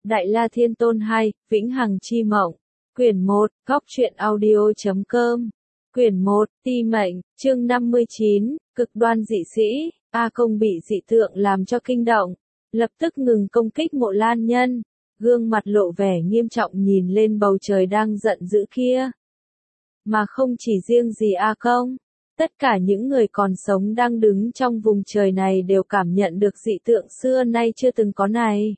Đại La Thiên Tôn 2, Vĩnh Hằng Chi Mộng. Quyển 1, Góc Truyện Audio.com. Quyển 1, Ti Mệnh, chương 59, Cực đoan dị sĩ. A Công bị dị tượng làm cho kinh động, lập tức ngừng công kích Mộ Lan Nhân, gương mặt lộ vẻ nghiêm trọng nhìn lên bầu trời đang giận dữ kia. Mà không chỉ riêng gì A Công, tất cả những người còn sống đang đứng trong vùng trời này đều cảm nhận được dị tượng xưa nay chưa từng có này.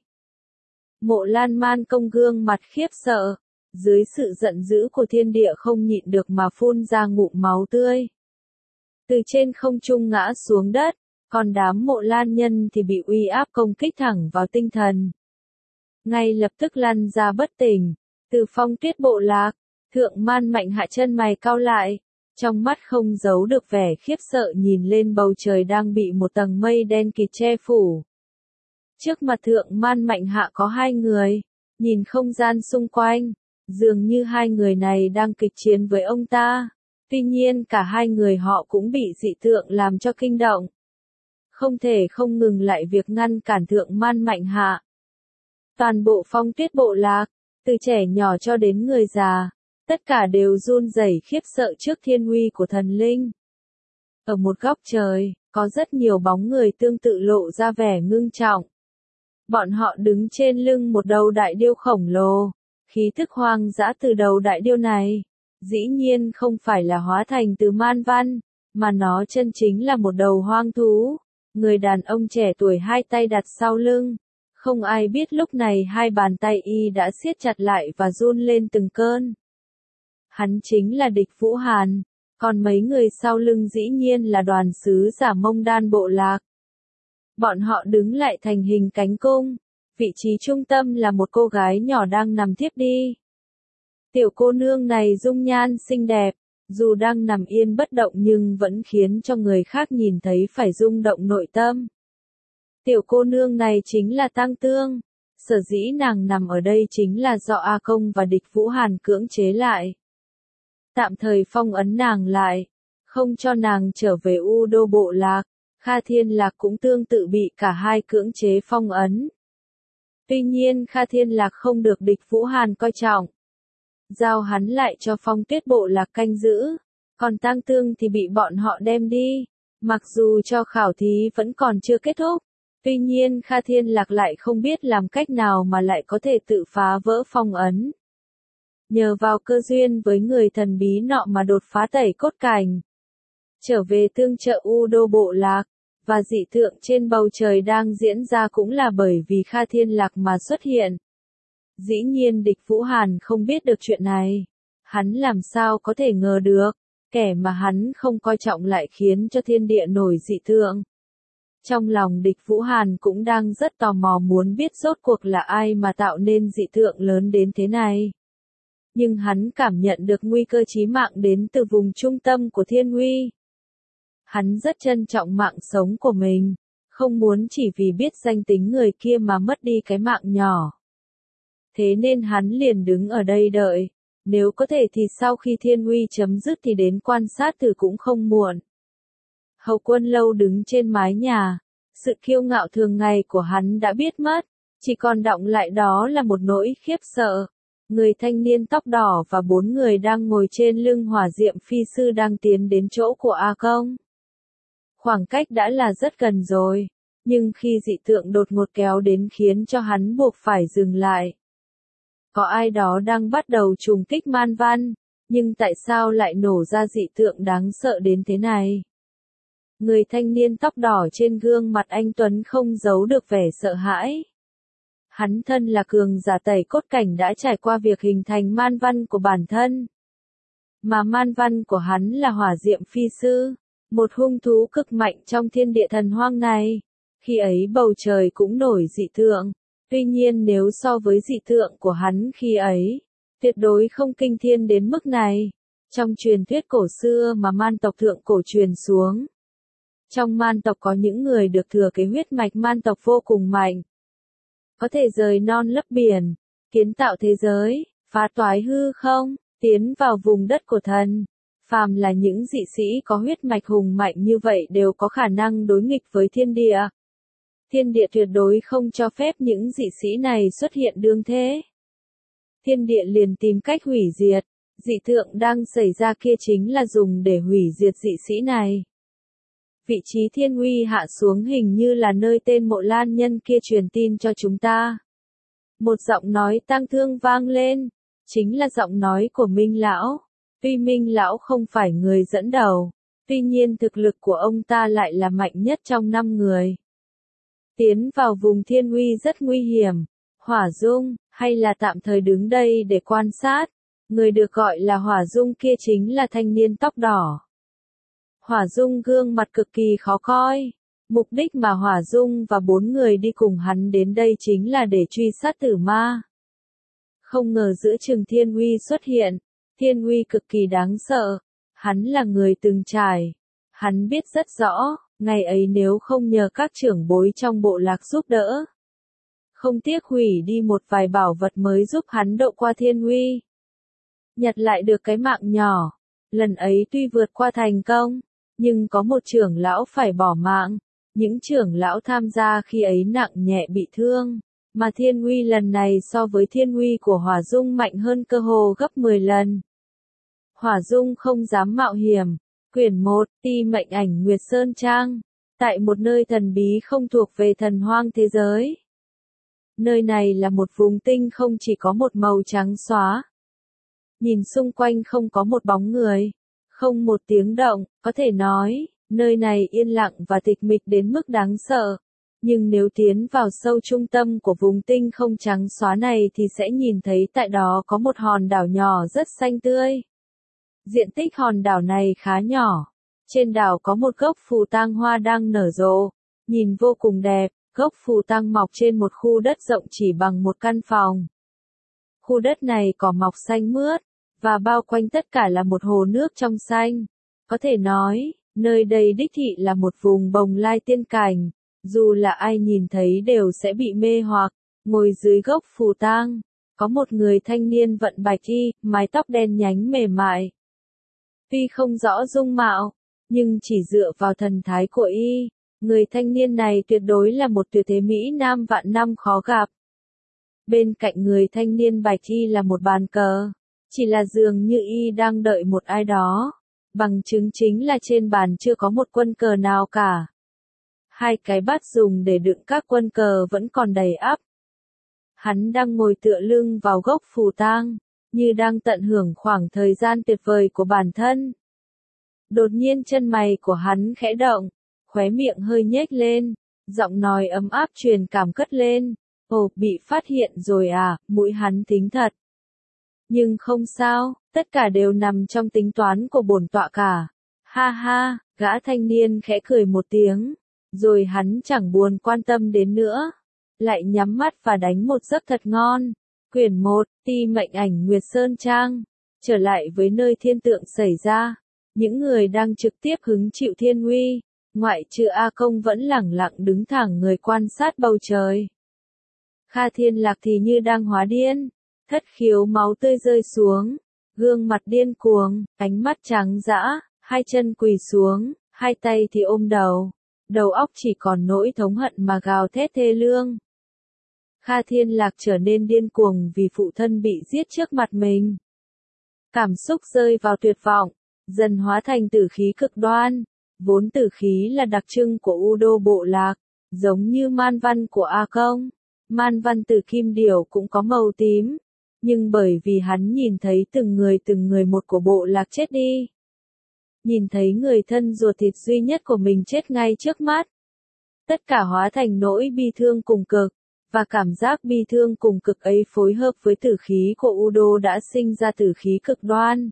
Mộ Lan Man Công gương mặt khiếp sợ, dưới sự giận dữ của thiên địa không nhịn được mà phun ra ngụm máu tươi. Từ trên không trung ngã xuống đất, còn đám Mộ Lan Nhân thì bị uy áp công kích thẳng vào tinh thần. Ngay lập tức lăn ra bất tỉnh. Từ Phong Tuyết bộ lạc, Thượng Man Mạnh hạ chân mày cau lại, trong mắt không giấu được vẻ khiếp sợ nhìn lên bầu trời đang bị một tầng mây đen kịt che phủ. Trước mặt Thượng Man Mạnh hạ có hai người, nhìn không gian xung quanh, dường như hai người này đang kịch chiến với ông ta. Tuy nhiên cả hai người họ cũng bị dị tượng làm cho kinh động. Không thể không ngừng lại việc ngăn cản Thượng Man Mạnh hạ. Toàn bộ Phong Tuyết bộ lạc, từ trẻ nhỏ cho đến người già, tất cả đều run rẩy khiếp sợ trước thiên uy của thần linh. Ở một góc trời, có rất nhiều bóng người tương tự lộ ra vẻ ngưng trọng. Bọn họ đứng trên lưng một đầu đại điêu khổng lồ, khí thức hoang dã từ đầu đại điêu này, dĩ nhiên không phải là hóa thành từ man văn, mà nó chân chính là một đầu hoang thú. Người đàn ông trẻ tuổi hai tay đặt sau lưng, không ai biết lúc này hai bàn tay y đã siết chặt lại và run lên từng cơn. Hắn chính là Địch Vũ Hàn, còn mấy người sau lưng dĩ nhiên là đoàn sứ giả Mông Đan bộ lạc. Bọn họ đứng lại thành hình cánh cung, vị trí trung tâm là một cô gái nhỏ đang nằm thiếp đi. Tiểu cô nương này dung nhan xinh đẹp, dù đang nằm yên bất động nhưng vẫn khiến cho người khác nhìn thấy phải rung động nội tâm. Tiểu cô nương này chính là Tăng Tương, sở dĩ nàng nằm ở đây chính là do A Công và Địch Vũ Hàn cưỡng chế lại. Tạm thời phong ấn nàng lại, không cho nàng trở về U Đô bộ lạc. Kha Thiên Lạc cũng tương tự bị cả hai cưỡng chế phong ấn. Tuy nhiên Kha Thiên Lạc không được Địch Vũ Hàn coi trọng, giao hắn lại cho Phong Tuyết bộ lạc canh giữ, còn Tăng Tương thì bị bọn họ đem đi. Mặc dù cho khảo thí vẫn còn chưa kết thúc, tuy nhiên Kha Thiên Lạc lại không biết làm cách nào mà lại có thể tự phá vỡ phong ấn. Nhờ vào cơ duyên với người thần bí nọ mà đột phá tẩy cốt cảnh, trở về tương trợ U Đô bộ lạc, và dị tượng trên bầu trời đang diễn ra cũng là bởi vì Kha Thiên Lạc mà xuất hiện. Dĩ nhiên Địch Vũ Hàn không biết được chuyện này. Hắn làm sao có thể ngờ được, kẻ mà hắn không coi trọng lại khiến cho thiên địa nổi dị tượng. Trong lòng Địch Vũ Hàn cũng đang rất tò mò muốn biết rốt cuộc là ai mà tạo nên dị tượng lớn đến thế này. Nhưng hắn cảm nhận được nguy cơ chí mạng đến từ vùng trung tâm của thiên uy. Hắn rất trân trọng mạng sống của mình, không muốn chỉ vì biết danh tính người kia mà mất đi cái mạng nhỏ. Thế nên hắn liền đứng ở đây đợi, nếu có thể thì sau khi thiên uy chấm dứt thì đến quan sát thử cũng không muộn. Hầu Quân Lâu đứng trên mái nhà, sự kiêu ngạo thường ngày của hắn đã biết mất, chỉ còn đọng lại đó là một nỗi khiếp sợ. Người thanh niên tóc đỏ và 4 người đang ngồi trên lưng hỏa diệm phi sư đang tiến đến chỗ của A Công. Khoảng cách đã là rất gần rồi, nhưng khi dị tượng đột ngột kéo đến khiến cho hắn buộc phải dừng lại. Có ai đó đang bắt đầu trùng kích man văn, nhưng tại sao lại nổ ra dị tượng đáng sợ đến thế này? Người thanh niên tóc đỏ trên gương mặt anh tuấn không giấu được vẻ sợ hãi. Hắn thân là cường giả tẩy cốt cảnh đã trải qua việc hình thành man văn của bản thân. Mà man văn của hắn là hỏa diệm phi sư, một hung thú cực mạnh trong thiên địa thần hoang này. Khi ấy bầu trời cũng nổi dị tượng. Tuy nhiên nếu so với dị tượng của hắn khi ấy, tuyệt đối không kinh thiên đến mức này. Trong truyền thuyết cổ xưa mà man tộc thượng cổ truyền xuống, trong man tộc có những người được thừa kế huyết mạch man tộc vô cùng mạnh. Có thể rời non lấp biển, kiến tạo thế giới, phá toái hư không, tiến vào vùng đất của thần. Phàm là những dị sĩ có huyết mạch hùng mạnh như vậy đều có khả năng đối nghịch với thiên địa. Thiên địa tuyệt đối không cho phép những dị sĩ này xuất hiện đương thế. Thiên địa liền tìm cách hủy diệt, dị tượng đang xảy ra kia chính là dùng để hủy diệt dị sĩ này. Vị trí thiên uy hạ xuống hình như là nơi tên Mộ Lan nhân kia truyền tin cho chúng ta. Một giọng nói tang thương vang lên, chính là giọng nói của Minh Lão. Tuy Minh Lão không phải người dẫn đầu, tuy nhiên thực lực của ông ta lại là mạnh nhất trong 5 người. Tiến vào vùng thiên uy rất nguy hiểm, Hỏa Dung, hay là tạm thời đứng đây để quan sát. Người được gọi là Hỏa Dung kia chính là thanh niên tóc đỏ. Hỏa Dung gương mặt cực kỳ khó coi. Mục đích mà Hỏa Dung và 4 người đi cùng hắn đến đây chính là để truy sát tử ma. Không ngờ giữa chừng thiên uy xuất hiện, thiên uy cực kỳ đáng sợ. Hắn là người từng trải. Hắn biết rất rõ, ngày ấy nếu không nhờ các trưởng bối trong bộ lạc giúp đỡ, không tiếc hủy đi một vài bảo vật mới giúp hắn độ qua thiên uy, nhặt lại được cái mạng nhỏ. Lần ấy tuy vượt qua thành công, nhưng có một trưởng lão phải bỏ mạng. Những trưởng lão tham gia khi ấy nặng nhẹ bị thương, mà thiên uy lần này so với thiên uy của Hỏa Dung mạnh hơn cơ hồ gấp 10 lần. Hỏa Dung không dám mạo hiểm. Quyển 1, Ti mệnh ảnh Nguyệt Sơn Trang. Tại một nơi thần bí không thuộc về thần hoang thế giới. Nơi này là một vùng tinh không chỉ có một màu trắng xóa. Nhìn xung quanh không có một bóng người, không một tiếng động, có thể nói, nơi này yên lặng và tịch mịch đến mức đáng sợ. Nhưng nếu tiến vào sâu trung tâm của vùng tinh không trắng xóa này thì sẽ nhìn thấy tại đó có một hòn đảo nhỏ rất xanh tươi. Diện tích hòn đảo này khá nhỏ. Trên đảo có một gốc phù tang hoa đang nở rộ, nhìn vô cùng đẹp. Gốc phù tang mọc trên một khu đất rộng chỉ bằng một căn phòng. Khu đất này cỏ mọc xanh mướt, và bao quanh tất cả là một hồ nước trong xanh. Có thể nói, nơi đây đích thị là một vùng bồng lai tiên cảnh, dù là ai nhìn thấy đều sẽ bị mê hoặc. Ngồi dưới gốc phù tang, có một người thanh niên vận bạch y, mái tóc đen nhánh mềm mại. Tuy không rõ dung mạo, nhưng chỉ dựa vào thần thái của y, người thanh niên này tuyệt đối là một tuyệt thế mỹ nam vạn năm khó gặp. Bên cạnh người thanh niên bạch y là một bàn cờ, chỉ là dường như y đang đợi một ai đó. Bằng chứng chính là trên bàn chưa có một quân cờ nào cả. 2 cái bát dùng để đựng các quân cờ vẫn còn đầy ắp. Hắn đang ngồi tựa lưng vào gốc phù tang, như đang tận hưởng khoảng thời gian tuyệt vời của bản thân. Đột nhiên chân mày của hắn khẽ động, khóe miệng hơi nhếch lên, giọng nói ấm áp truyền cảm cất lên. Ồ, bị phát hiện rồi à, mũi hắn thính thật. Nhưng không sao, tất cả đều nằm trong tính toán của bổn tọa cả. Ha ha, gã thanh niên khẽ cười một tiếng, rồi hắn chẳng buồn quan tâm đến nữa. Lại nhắm mắt và đánh một giấc thật ngon. Quyển 1, Ti mệnh ảnh Nguyệt Sơn Trang. Trở lại với nơi thiên tượng xảy ra. Những người đang trực tiếp hứng chịu thiên uy, ngoại trừ A Công vẫn lẳng lặng đứng thẳng người quan sát bầu trời. Kha Thiên Lạc thì như đang hóa điên, thất khiếu máu tươi rơi xuống, gương mặt điên cuồng, ánh mắt trắng dã, 2 chân quỳ xuống, 2 tay thì ôm đầu, đầu óc chỉ còn nỗi thống hận mà gào thét thê lương. Kha Thiên Lạc trở nên điên cuồng vì phụ thân bị giết trước mặt mình. Cảm xúc rơi vào tuyệt vọng, dần hóa thành tử khí cực đoan. Vốn tử khí là đặc trưng của U Đô bộ lạc, giống như man văn của A Công. Man văn từ kim điểu cũng có màu tím, nhưng bởi vì hắn nhìn thấy từng người một của bộ lạc chết đi. Nhìn thấy người thân ruột thịt duy nhất của mình chết ngay trước mắt. Tất cả hóa thành nỗi bi thương cùng cực, và cảm giác bi thương cùng cực ấy phối hợp với tử khí của U Đô đã sinh ra tử khí cực đoan.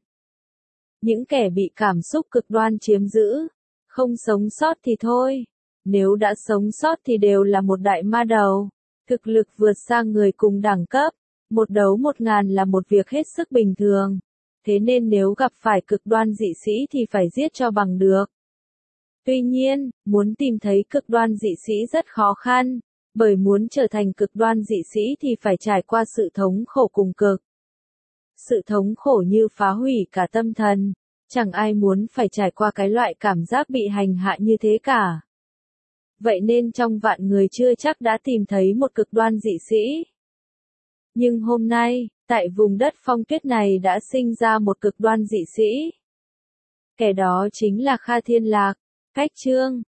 Những kẻ bị cảm xúc cực đoan chiếm giữ, không sống sót thì thôi, nếu đã sống sót thì đều là một đại ma đầu, thực lực vượt xa người cùng đẳng cấp, một đấu 1000 là một việc hết sức bình thường, thế nên nếu gặp phải cực đoan dị sĩ thì phải giết cho bằng được. Tuy nhiên, muốn tìm thấy cực đoan dị sĩ rất khó khăn, bởi muốn trở thành cực đoan dị sĩ thì phải trải qua sự thống khổ cùng cực. Sự thống khổ như phá hủy cả tâm thần, chẳng ai muốn phải trải qua cái loại cảm giác bị hành hạ như thế cả. vậy nên trong vạn người chưa chắc đã tìm thấy một cực đoan dị sĩ. Nhưng hôm nay, tại vùng đất phong tuyết này đã sinh ra một cực đoan dị sĩ. Kẻ đó chính là Kha Thiên Lạc. Cách chương